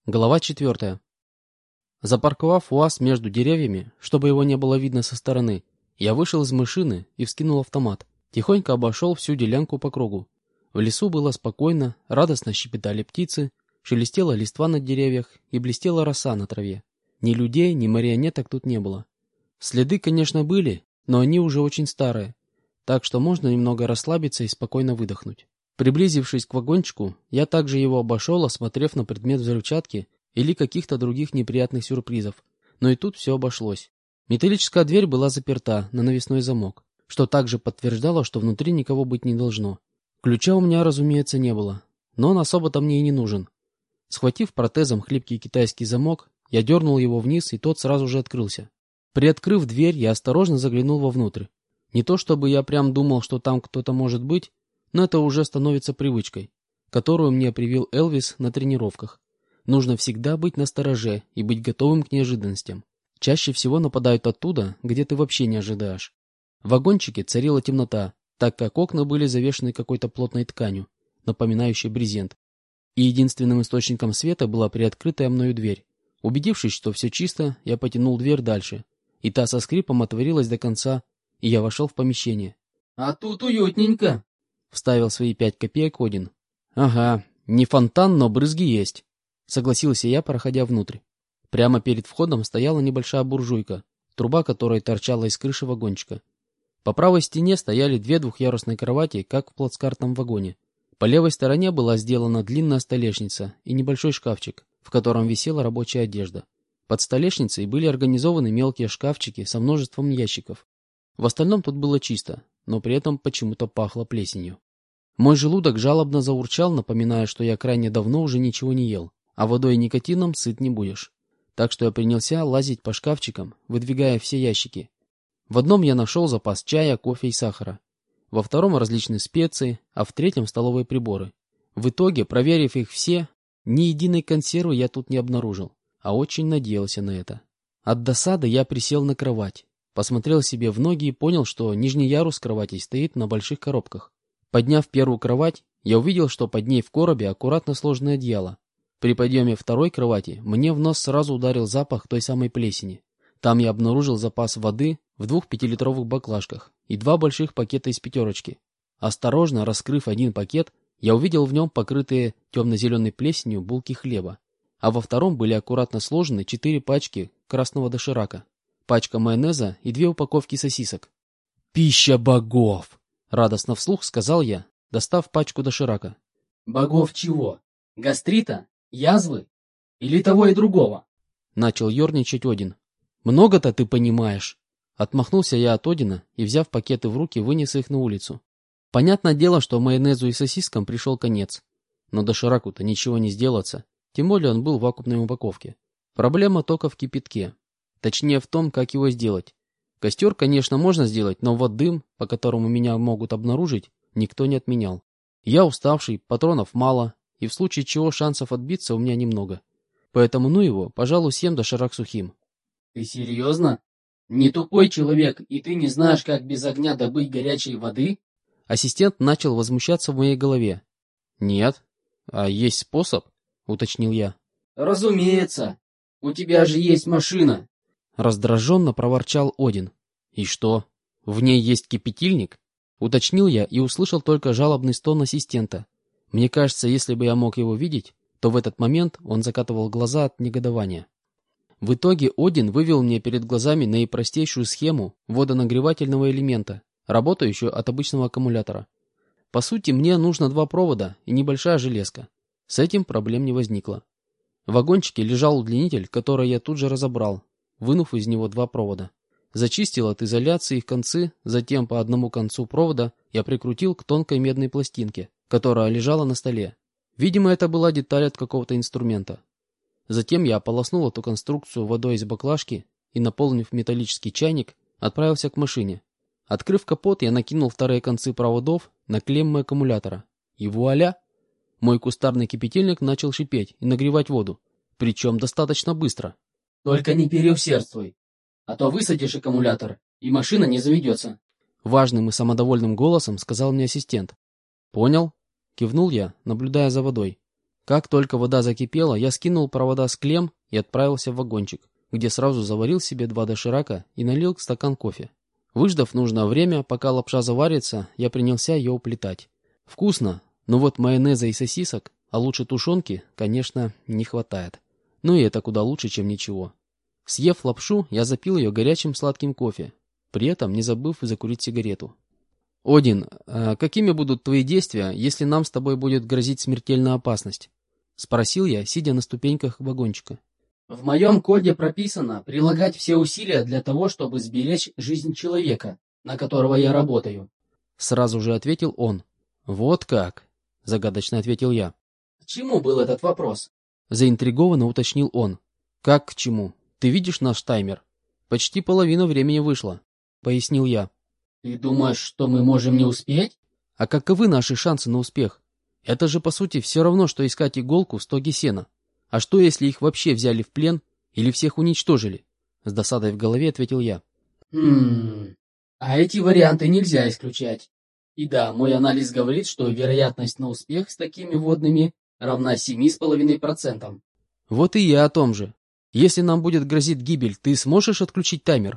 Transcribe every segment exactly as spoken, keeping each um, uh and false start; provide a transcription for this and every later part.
Глава четвертая. Запарковав УАЗ между деревьями, чтобы его не было видно со стороны, я вышел из машины и вскинул автомат. Тихонько обошел всю делянку по кругу. В лесу было спокойно, радостно щебетали птицы, шелестела листва на деревьях и блестела роса на траве. Ни людей, ни марионеток тут не было. Следы, конечно, были, но они уже очень старые, так что можно немного расслабиться и спокойно выдохнуть. Приблизившись к вагончику, я также его обошел, осмотрев на предмет взрывчатки или каких-то других неприятных сюрпризов. Но и тут все обошлось. Металлическая дверь была заперта на навесной замок, что также подтверждало, что внутри никого быть не должно. Ключа у меня, разумеется, не было, но он особо-то мне и не нужен. Схватив протезом хлипкий китайский замок, я дернул его вниз, и тот сразу же открылся. Приоткрыв дверь, я осторожно заглянул вовнутрь. Не то чтобы я прям думал, что там кто-то может быть, но это уже становится привычкой, которую мне привил Элвис на тренировках. Нужно всегда быть настороже и быть готовым к неожиданностям. Чаще всего нападают оттуда, где ты вообще не ожидаешь. В вагончике царила темнота, так как окна были завешены какой-то плотной тканью, напоминающей брезент. И единственным источником света была приоткрытая мною дверь. Убедившись, что все чисто, я потянул дверь дальше, и та со скрипом отворилась до конца, и я вошел в помещение. «А тут уютненько», — вставил свои пять копеек Один. «Ага, не фонтан, но брызги есть», — согласился я, проходя внутрь. Прямо перед входом стояла небольшая буржуйка, труба которой торчала из крыши вагончика. По правой стене стояли две двухъярусные кровати, как в плацкартном вагоне. По левой стороне была сделана длинная столешница и небольшой шкафчик, в котором висела рабочая одежда. Под столешницей были организованы мелкие шкафчики со множеством ящиков. В остальном тут было чисто, но при этом почему-то пахло плесенью. Мой желудок жалобно заурчал, напоминая, что я крайне давно уже ничего не ел, а водой и никотином сыт не будешь. Так что я принялся лазить по шкафчикам, выдвигая все ящики. В одном я нашел запас чая, кофе и сахара. Во втором различные специи, а в третьем столовые приборы. В итоге, проверив их все, ни единой консервы я тут не обнаружил, а очень надеялся на это. От досады я присел на кровать, посмотрел себе в ноги и понял, что нижний ярус кровати стоит на больших коробках. Подняв первую кровать, я увидел, что под ней в коробе аккуратно сложенное одеяло. При подъеме второй кровати мне в нос сразу ударил запах той самой плесени. Там я обнаружил запас воды в двух пятилитровых баклажках и два больших пакета из пятерочки. Осторожно раскрыв один пакет, я увидел в нем покрытые темно-зеленой плесенью булки хлеба, а во втором были аккуратно сложены четыре пачки красного доширака, пачка майонеза и две упаковки сосисок. «Пища богов!» — радостно вслух сказал я, достав пачку доширака. «Богов чего? Гастрита? Язвы? Или того и другого?» — начал ерничать Один. «Много-то ты понимаешь!» Отмахнулся я от Одина и, взяв пакеты в руки, вынес их на улицу. Понятное дело, что майонезу и сосискам пришел конец. Но дошираку-то ничего не сделаться, тем более он был в вакуумной упаковке. Проблема только в кипятке. Точнее в том, как его сделать. Костер, конечно, можно сделать, но вот дым, по которому меня могут обнаружить, никто не отменял. Я уставший, патронов мало, и в случае чего шансов отбиться у меня немного. Поэтому ну его, пожалуй, съем доширак сухим. «Ты серьезно? Не тупой человек, и ты не знаешь, как без огня добыть горячей воды?» Ассистент начал возмущаться в моей голове. «Нет. А есть способ?» — уточнил я. «Разумеется. У тебя же есть машина!» Раздраженно проворчал Один. «И что? В ней есть кипятильник?» Уточнил я и услышал только жалобный стон ассистента. Мне кажется, если бы я мог его видеть, то в этот момент он закатывал глаза от негодования. В итоге Один вывел мне перед глазами наипростейшую схему водонагревательного элемента, работающую от обычного аккумулятора. По сути, мне нужно два провода и небольшая железка. С этим проблем не возникло. В вагончике лежал удлинитель, который я тут же разобрал, вынув из него два провода. Зачистил от изоляции их концы, затем по одному концу провода я прикрутил к тонкой медной пластинке, которая лежала на столе. Видимо, это была деталь от какого-то инструмента. Затем я ополоснул эту конструкцию водой из баклажки и, наполнив металлический чайник, отправился к машине. Открыв капот, я накинул вторые концы проводов на клеммы аккумулятора. И вуаля! Мой кустарный кипятильник начал шипеть и нагревать воду, причем достаточно быстро. «Только не переусердствуй, а то высадишь аккумулятор, и машина не заведется», — важным и самодовольным голосом сказал мне ассистент. «Понял?» — кивнул я, наблюдая за водой. Как только вода закипела, я скинул провода с клем и отправился в вагончик, где сразу заварил себе два доширака и налил стакан кофе. Выждав нужное время, пока лапша заварится, я принялся ее уплетать. Вкусно, но вот майонеза и сосисок, а лучше тушенки, конечно, не хватает. Но и это куда лучше, чем ничего. Съев лапшу, я запил ее горячим сладким кофе, при этом не забыв закурить сигарету. «Один, а какими будут твои действия, если нам с тобой будет грозить смертельная опасность?» — спросил я, сидя на ступеньках вагончика. В моем коде прописано прилагать все усилия для того, чтобы сберечь жизнь человека, на которого я работаю. Сразу же ответил он. «Вот как?» — загадочно ответил я. К чему был этот вопрос? Заинтригованно уточнил он. «Как к чему? Ты видишь наш таймер? Почти половина времени вышла», — пояснил я. Ты думаешь, что мы можем не успеть? «А каковы наши шансы на успех? Это же, по сути, все равно, что искать иголку в стоге сена. А что, если их вообще взяли в плен или всех уничтожили?» С досадой в голове ответил я. Хм... А эти варианты нельзя исключать. И да, мой анализ говорит, что вероятность на успех с такими водными равна семи с половиной процентам. Вот и я о том же. Если нам будет грозить гибель, ты сможешь отключить таймер?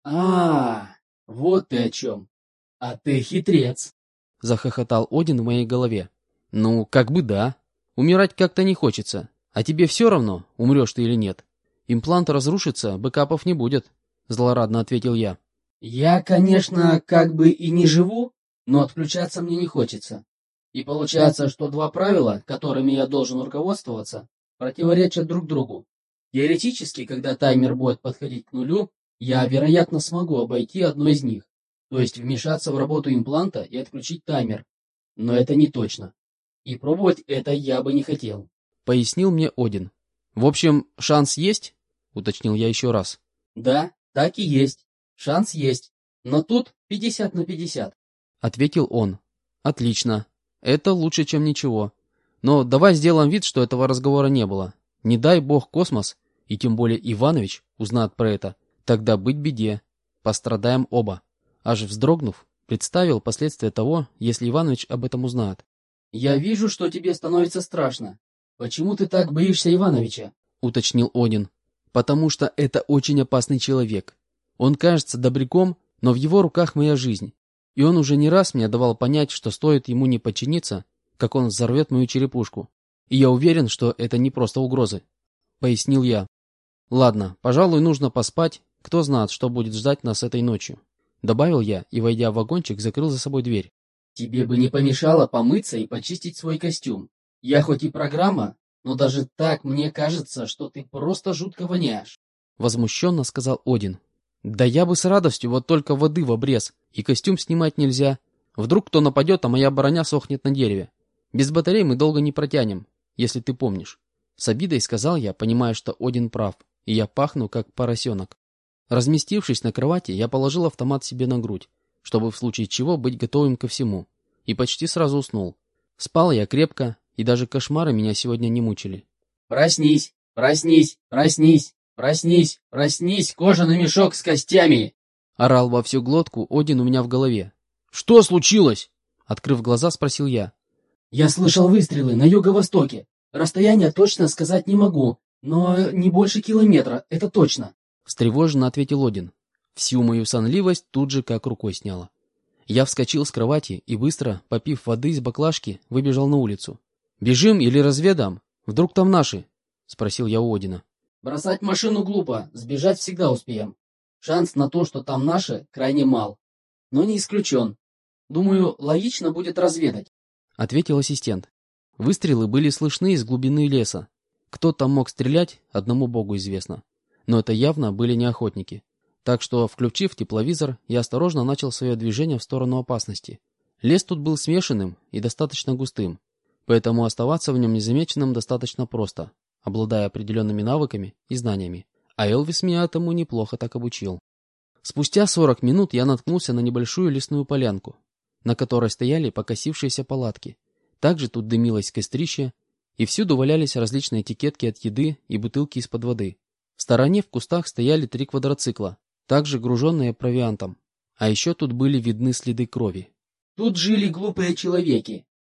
А, вот ты о чем. А ты хитрец. Захохотал Один в моей голове. Ну, как бы да. Умирать как-то не хочется. А тебе все равно, умрешь ты или нет. Имплант разрушится, бэкапов не будет. Злорадно ответил я. Я, конечно, как бы и не живу, но отключаться мне не хочется. И получается, что два правила, которыми я должен руководствоваться, противоречат друг другу. Теоретически, когда таймер будет подходить к нулю, я, вероятно, смогу обойти одно из них, то есть вмешаться в работу импланта и отключить таймер. Но это не точно. И пробовать это я бы не хотел. Пояснил мне Один. В общем, шанс есть? Уточнил я еще раз. Да, так и есть. Шанс есть. Но тут пятьдесят на пятьдесят. Ответил он. Отлично. Это лучше, чем ничего. Но давай сделаем вид, что этого разговора не было. Не дай бог космос, и тем более Иванович, узнает про это, тогда быть беде. Пострадаем оба. Аж вздрогнув, представил последствия того, если Иванович об этом узнает. Я вижу, что тебе становится страшно. Почему ты так боишься Ивановича? Уточнил Один. Потому что это очень опасный человек. Он кажется добряком, но в его руках моя жизнь. И он уже не раз мне давал понять, что стоит ему не подчиниться, как он взорвет мою черепушку. И я уверен, что это не просто угрозы. Пояснил я. Ладно, пожалуй, нужно поспать. Кто знает, что будет ждать нас этой ночью. Добавил я и, войдя в вагончик, закрыл за собой дверь. Тебе бы не помешало помыться и почистить свой костюм. Я хоть и программа, но даже так мне кажется, что ты просто жутко воняешь. Возмущенно сказал Один. Да я бы с радостью, вот только воды в обрез, и костюм снимать нельзя. Вдруг кто нападет, а моя броня сохнет на дереве. Без батарей мы долго не протянем, если ты помнишь. С обидой сказал я, понимая, что Один прав, и я пахну, как поросенок. Разместившись на кровати, я положил автомат себе на грудь, чтобы в случае чего быть готовым ко всему, и почти сразу уснул. Спал я крепко, и даже кошмары меня сегодня не мучили. Проснись, проснись, проснись, проснись, проснись, кожаный мешок с костями! Орал во всю глотку Один у меня в голове. Что случилось? Открыв глаза, спросил я. Я слышал выстрелы на юго-востоке. Расстояние точно сказать не могу, но не больше километра, это точно. Встревоженно ответил Один. Всю мою сонливость тут же как рукой сняло. Я вскочил с кровати и быстро, попив воды из баклажки, выбежал на улицу. «Бежим или разведам? Вдруг там наши?» — спросил я у Одина. Бросать машину глупо, сбежать всегда успеем. Шанс на то, что там наши, крайне мал. Но не исключен. Думаю, логично будет разведать. Ответил ассистент. Выстрелы были слышны из глубины леса. Кто там мог стрелять, одному богу известно. Но это явно были не охотники. Так что, включив тепловизор, я осторожно начал свое движение в сторону опасности. Лес тут был смешанным и достаточно густым, поэтому оставаться в нем незамеченным достаточно просто, обладая определенными навыками и знаниями. А Элвис меня этому неплохо так обучил. Спустя сорок минут я наткнулся на небольшую лесную полянку, на которой стояли покосившиеся палатки. Также тут дымилось кострище, и всюду валялись различные этикетки от еды и бутылки из-под воды. В стороне в кустах стояли три квадроцикла, также груженные провиантом. А еще тут были видны следы крови. Тут жили глупые человеки.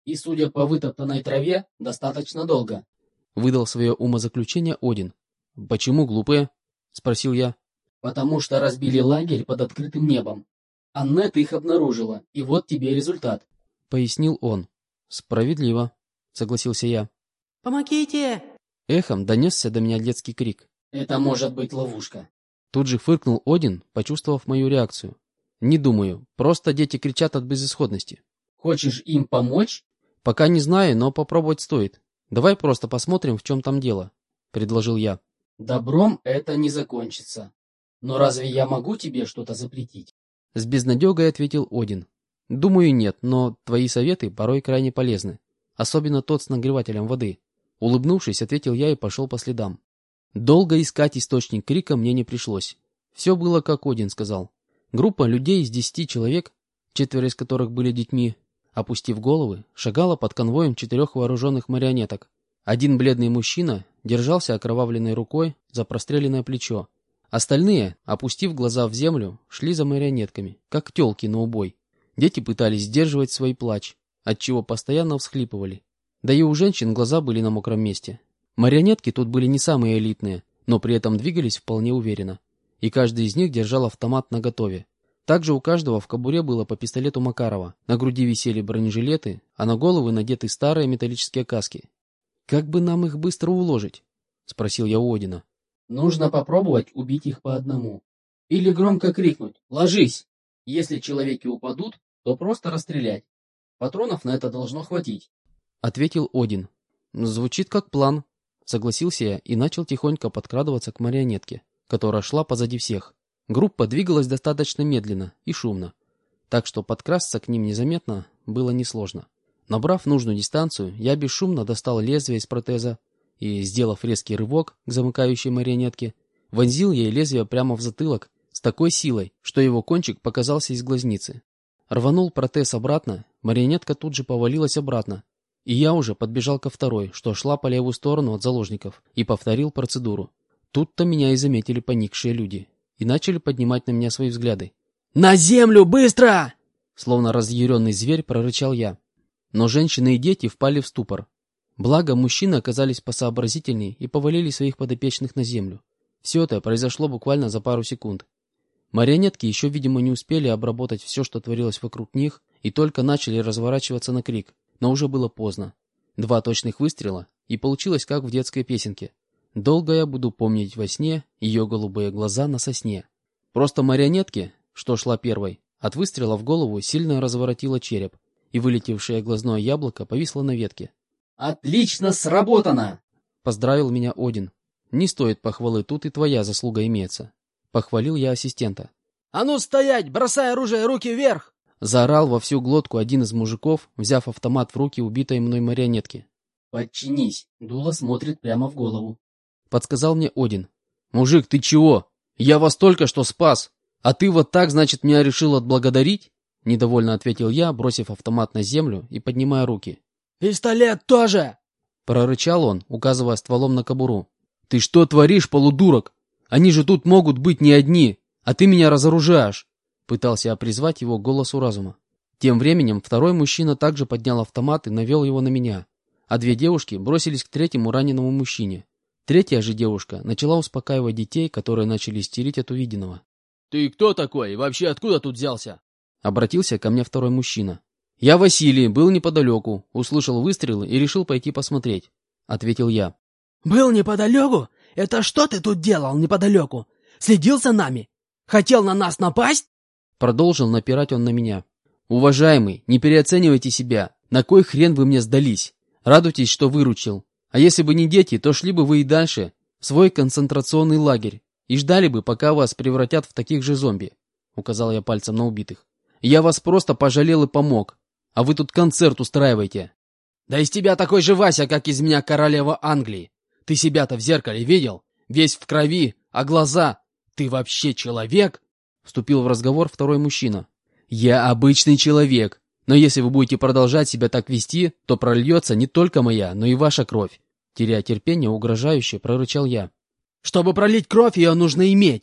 И, судя по вытоптанной траве, достаточно долго. Выдал свое умозаключение Один. Почему глупые? Спросил я. Потому что разбили лагерь под открытым небом. Аннет их обнаружила, и вот тебе результат. Пояснил он. Справедливо, согласился я. «Помогите!» Эхом донесся до меня детский крик. Это может быть ловушка. Тут же фыркнул Один, почувствовав мою реакцию. Не думаю, просто дети кричат от безысходности. Хочешь им помочь? Пока не знаю, но попробовать стоит. Давай просто посмотрим, в чем там дело, предложил я. Добром это не закончится. Но разве я могу тебе что-то запретить? С безнадегой ответил Один. Думаю, нет, но твои советы порой крайне полезны. Особенно тот с нагревателем воды. Улыбнувшись, ответил я и пошел по следам. Долго искать источник крика мне не пришлось. Все было, как Один сказал. Группа людей из десяти человек, четверо из которых были детьми, опустив головы, шагала под конвоем четырех вооруженных марионеток. Один бледный мужчина держался окровавленной рукой за простреленное плечо. Остальные, опустив глаза в землю, шли за марионетками, как тёлки на убой. Дети пытались сдерживать свой плач, отчего постоянно всхлипывали. Да и у женщин глаза были на мокром месте. Марионетки тут были не самые элитные, но при этом двигались вполне уверенно. И каждый из них держал автомат наготове. Также у каждого в кобуре было по пистолету Макарова, на груди висели бронежилеты, а на головы надеты старые металлические каски. «Как бы нам их быстро уложить?» — спросил я у Одина. Нужно попробовать убить их по одному. Или громко крикнуть «Ложись!». Если человеки упадут, то просто расстрелять. Патронов на это должно хватить. Ответил Один. Звучит как план. Согласился я и начал тихонько подкрадываться к марионетке, которая шла позади всех. Группа двигалась достаточно медленно и шумно, так что подкрасться к ним незаметно было несложно. Набрав нужную дистанцию, я бесшумно достал лезвие из протеза и, сделав резкий рывок к замыкающей марионетке, вонзил ей лезвие прямо в затылок с такой силой, что его кончик показался из глазницы. Рванул протез обратно, марионетка тут же повалилась обратно, и я уже подбежал ко второй, что шла по левую сторону от заложников, и повторил процедуру. Тут-то меня и заметили поникшие люди, и начали поднимать на меня свои взгляды. «На землю, быстро!» Словно разъяренный зверь прорычал я. Но женщины и дети впали в ступор. Благо, мужчины оказались посообразительней и повалили своих подопечных на землю. Все это произошло буквально за пару секунд. Марионетки еще, видимо, не успели обработать все, что творилось вокруг них, и только начали разворачиваться на крик. Но уже было поздно. Два точных выстрела, и получилось, как в детской песенке. Долго я буду помнить во сне ее голубые глаза на сосне. Просто марионетки, что шла первой, от выстрела в голову сильно разворотила череп, и вылетевшее глазное яблоко повисло на ветке. «Отлично сработано!» — поздравил меня Один. «Не стоит похвалы, тут и твоя заслуга имеется». Похвалил я ассистента. «А ну стоять! Бросай оружие, руки вверх!» Заорал во всю глотку один из мужиков, взяв автомат в руки убитой мной марионетки. «Подчинись, дуло смотрит прямо в голову», — подсказал мне Один. «Мужик, ты чего? Я вас только что спас! А ты вот так, значит, меня решил отблагодарить?» — недовольно ответил я, бросив автомат на землю и поднимая руки. «Пистолет тоже!» — прорычал он, указывая стволом на кобуру. «Ты что творишь, полудурок? Они же тут могут быть не одни, а ты меня разоружаешь!» Пытался я призвать его к голосу разума. Тем временем второй мужчина также поднял автомат и навел его на меня, а две девушки бросились к третьему раненому мужчине. Третья же девушка начала успокаивать детей, которые начали истерить от увиденного. «Ты кто такой? И вообще откуда тут взялся?» Обратился ко мне второй мужчина. «Я Василий, был неподалеку, услышал выстрелы и решил пойти посмотреть», — ответил я. «Был неподалеку? Это что ты тут делал неподалеку? Следил за нами? Хотел на нас напасть?» Продолжил напирать он на меня. «Уважаемый, не переоценивайте себя. На кой хрен вы мне сдались? Радуйтесь, что выручил. А если бы не дети, то шли бы вы и дальше, в свой концентрационный лагерь, и ждали бы, пока вас превратят в таких же зомби», — указал я пальцем на убитых. «Я вас просто пожалел и помог. А вы тут концерт устраиваете». «Да из тебя такой же Вася, как из меня королева Англии. Ты себя-то в зеркале видел? Весь в крови, а глаза... Ты вообще человек?» Вступил в разговор второй мужчина. «Я обычный человек, но если вы будете продолжать себя так вести, то прольется не только моя, но и ваша кровь». Теряя терпение, угрожающе прорычал я. «Чтобы пролить кровь, ее нужно иметь.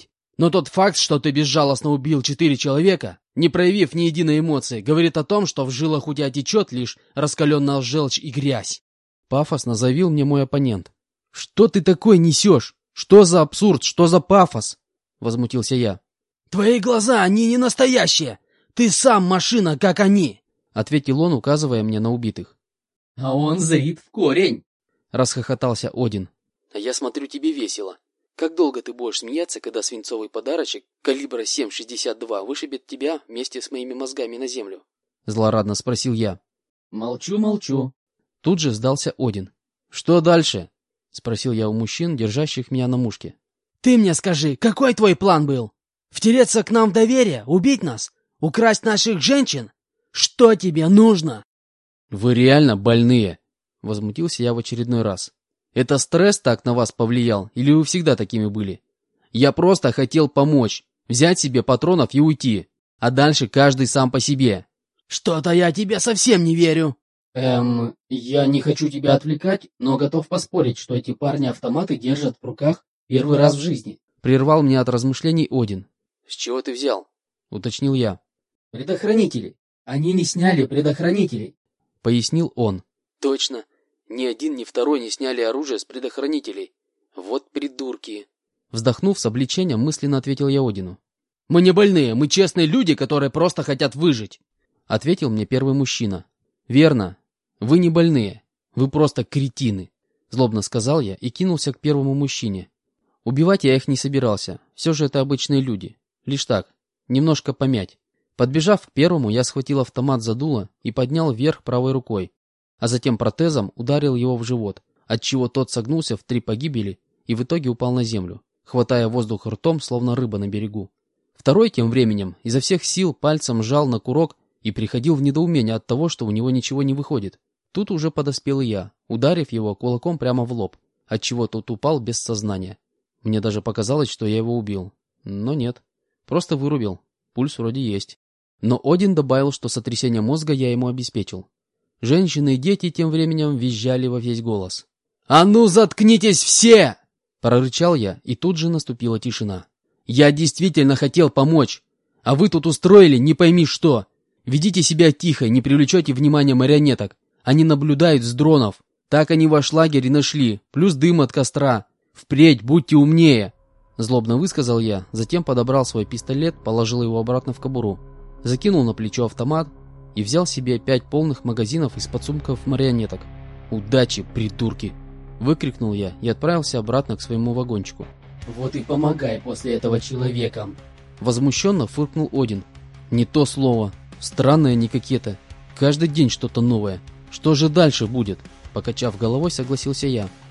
Но тот факт, что ты безжалостно убил четыре человека, не проявив ни единой эмоции, говорит о том, что в жилах у тебя течет лишь раскаленная желчь и грязь. Пафосно заявил мне мой оппонент. Что ты такое несешь? Что за абсурд? Что за пафос? Возмутился я. Твои глаза, они не настоящие. Ты сам машина, как они. Ответил он, указывая мне на убитых. А он зрит в корень. Расхохотался Один. А я смотрю, тебе весело. Как долго ты будешь смеяться, когда свинцовый подарочек калибра семь шестьдесят два вышибет тебя вместе с моими мозгами на землю? Злорадно спросил я. Молчу, молчу. Тут же сдался Один. Что дальше? Спросил я у мужчин, держащих меня на мушке. Ты мне скажи, какой твой план был? Втереться к нам в доверие? Убить нас? Украсть наших женщин? Что тебе нужно? Вы реально больные? Возмутился я в очередной раз. Это стресс так на вас повлиял, или вы всегда такими были? Я просто хотел помочь, взять себе патронов и уйти, а дальше каждый сам по себе. Что-то я тебе совсем не верю. Эм, я не хочу тебя отвлекать, но готов поспорить, что эти парни автоматы держат в руках первый раз в жизни. Прервал меня от размышлений Один. С чего ты взял? Уточнил я. Предохранители. Они не сняли предохранителей. Пояснил он. Точно. Ни один, ни второй не сняли оружие с предохранителей. Вот придурки. Вздохнув с облегчением, мысленно ответил я Одину. Мы не больные, мы честные люди, которые просто хотят выжить. Ответил мне первый мужчина. Верно. Вы не больные. Вы просто кретины. Злобно сказал я и кинулся к первому мужчине. Убивать я их не собирался. Все же это обычные люди. Лишь так. Немножко помять. Подбежав к первому, я схватил автомат за дуло и поднял вверх правой рукой, а затем протезом ударил его в живот, отчего тот согнулся в три погибели и в итоге упал на землю, хватая воздух ртом, словно рыба на берегу. Второй тем временем изо всех сил пальцем жал на курок и приходил в недоумение от того, что у него ничего не выходит. Тут уже подоспел и я, ударив его кулаком прямо в лоб, отчего тот упал без сознания. Мне даже показалось, что я его убил. Но нет, просто вырубил. Пульс вроде есть. Но Один добавил, что сотрясение мозга я ему обеспечил. Женщины и дети тем временем визжали во весь голос. «А ну заткнитесь все!» Прорычал я, и тут же наступила тишина. «Я действительно хотел помочь, а вы тут устроили не пойми что. Ведите себя тихо, не привлечете внимания марионеток. Они наблюдают с дронов. Так они ваш лагерь и нашли, плюс дым от костра. Впредь будьте умнее!» Злобно высказал я, затем подобрал свой пистолет, положил его обратно в кобуру, закинул на плечо автомат и взял себе пять полных магазинов из подсумков марионеток. «Удачи, придурки!» — выкрикнул я и отправился обратно к своему вагончику. «Вот и помогай после этого человекам!» Возмущенно фыркнул Один. «Не то слово. Странные они какие-то. Каждый день что-то новое. Что же дальше будет?» Покачав головой, согласился я.